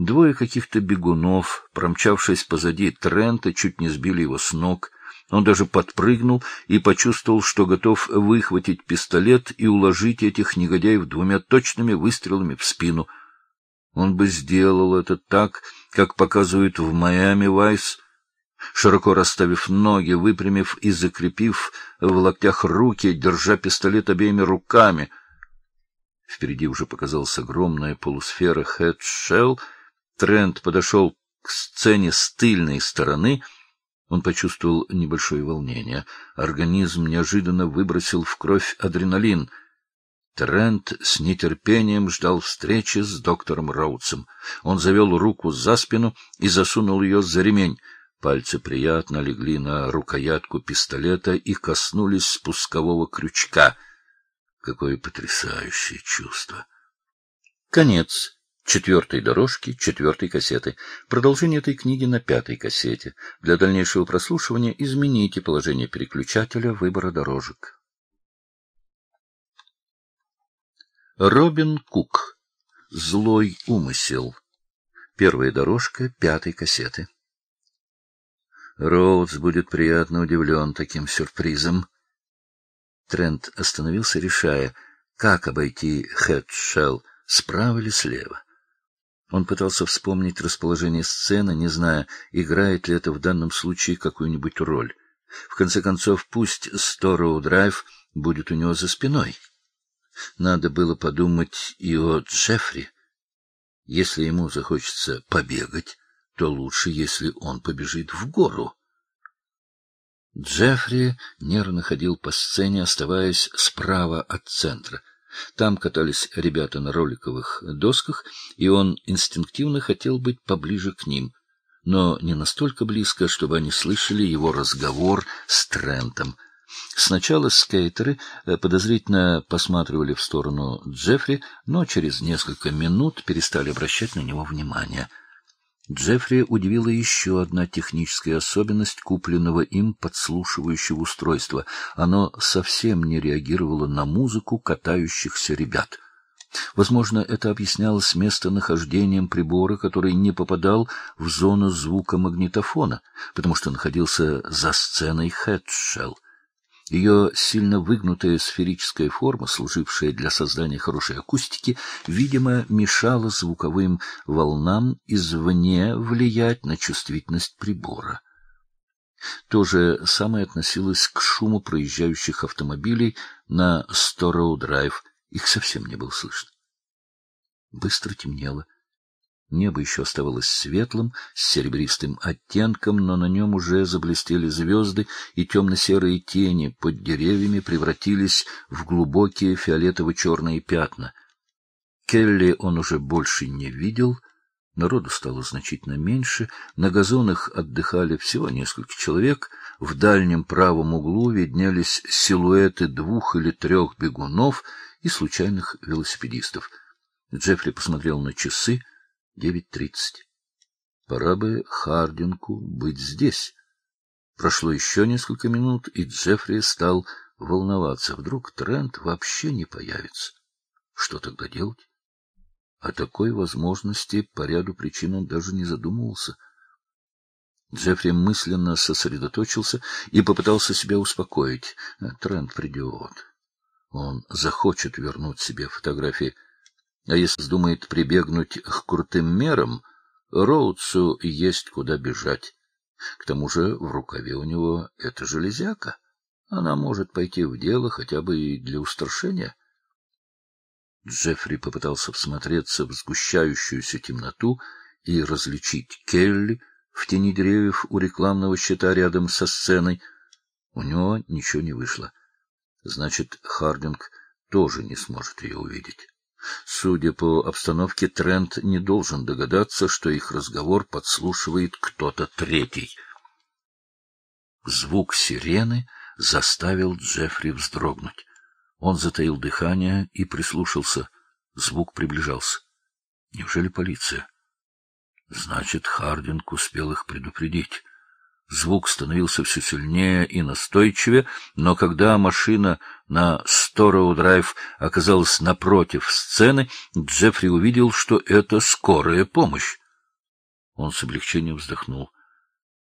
Двое каких-то бегунов, промчавшись позади Трента, чуть не сбили его с ног. Он даже подпрыгнул и почувствовал, что готов выхватить пистолет и уложить этих негодяев 2 точными выстрелами в спину. Он бы сделал это так, как показывают в Майами Вайс, широко расставив ноги, выпрямив и закрепив в локтях руки, держа пистолет обеими руками. Впереди уже показалась огромная полусфера Хэтшелл. Трент подошел к сцене с тыльной стороны. Он почувствовал небольшое волнение. Организм неожиданно выбросил в кровь адреналин. Трент с нетерпением ждал встречи с доктором Роудсом. Он завел руку за спину и засунул ее за ремень. Пальцы приятно легли на рукоятку пистолета и коснулись спускового крючка. Какое потрясающее чувство! Конец 4-й дорожки 4-й кассеты. Продолжение этой книги на 5-й кассете. Для дальнейшего прослушивания измените положение переключателя выбора дорожек. Робин Кук. Злой умысел. 1-я дорожка 5-й кассеты. Роудс будет приятно удивлен таким сюрпризом. Трент остановился, решая, как обойти Хэтшелл, справа или слева. Он пытался вспомнить расположение сцены, не зная, играет ли это в данном случае какую-нибудь роль. В конце концов, пусть Стороу-драйв будет у него за спиной. Надо было подумать и о Джеффри. Если ему захочется побегать, то лучше, если он побежит в гору. Джеффри нервно ходил по сцене, оставаясь справа от центра. Там катались ребята на роликовых досках, и он инстинктивно хотел быть поближе к ним, но не настолько близко, чтобы они слышали его разговор с Трентом. Сначала скейтеры подозрительно посматривали в сторону Джеффри, но через несколько минут перестали обращать на него внимание. Джеффри удивила еще одна техническая особенность купленного им подслушивающего устройства. Оно совсем не реагировало на музыку катающихся ребят. Возможно, это объяснялось местонахождением прибора, который не попадал в зону звука магнитофона, потому что находился за сценой Хэтшелл. Ее сильно выгнутая сферическая форма, служившая для создания хорошей акустики, видимо, мешала звуковым волнам извне влиять на чувствительность прибора. То же самое относилось к шуму проезжающих автомобилей на Стороу-драйв. Их совсем не было слышно. Быстро темнело. Небо еще оставалось светлым, с серебристым оттенком, но на нем уже заблестели звезды, и темно-серые тени под деревьями превратились в глубокие фиолетово-черные пятна. Келли он уже больше не видел, народу стало значительно меньше, на газонах отдыхали всего несколько человек, в дальнем правом углу виднелись силуэты 2 или 3 бегунов и случайных велосипедистов. Джеффри посмотрел на часы. 9:30. Пора бы Хардинку быть здесь. Прошло еще несколько минут, и Джеффри стал волноваться. Вдруг Трент вообще не появится. Что тогда делать? О такой возможности по ряду причин он даже не задумывался. Джеффри мысленно сосредоточился и попытался себя успокоить. Трент придет. Он захочет вернуть себе фотографии. А если вздумает прибегнуть к крутым мерам, Роудсу есть куда бежать. К тому же в рукаве у него эта железяка. Она может пойти в дело хотя бы и для устрашения. Джеффри попытался всмотреться в сгущающуюся темноту и различить Келли в тени деревьев у рекламного щита рядом со сценой. У него ничего не вышло. Значит, Хардинг тоже не сможет ее увидеть. Судя по обстановке, Трент не должен догадаться, что их разговор подслушивает кто-то третий. Звук сирены заставил Джеффри вздрогнуть. Он затаил дыхание и прислушался. Звук приближался. Неужели полиция? Значит, Хардинг успел их предупредить. Звук становился все сильнее и настойчивее, но когда машина на Стороу-драйв оказалась напротив сцены, Джеффри увидел, что это скорая помощь. Он с облегчением вздохнул.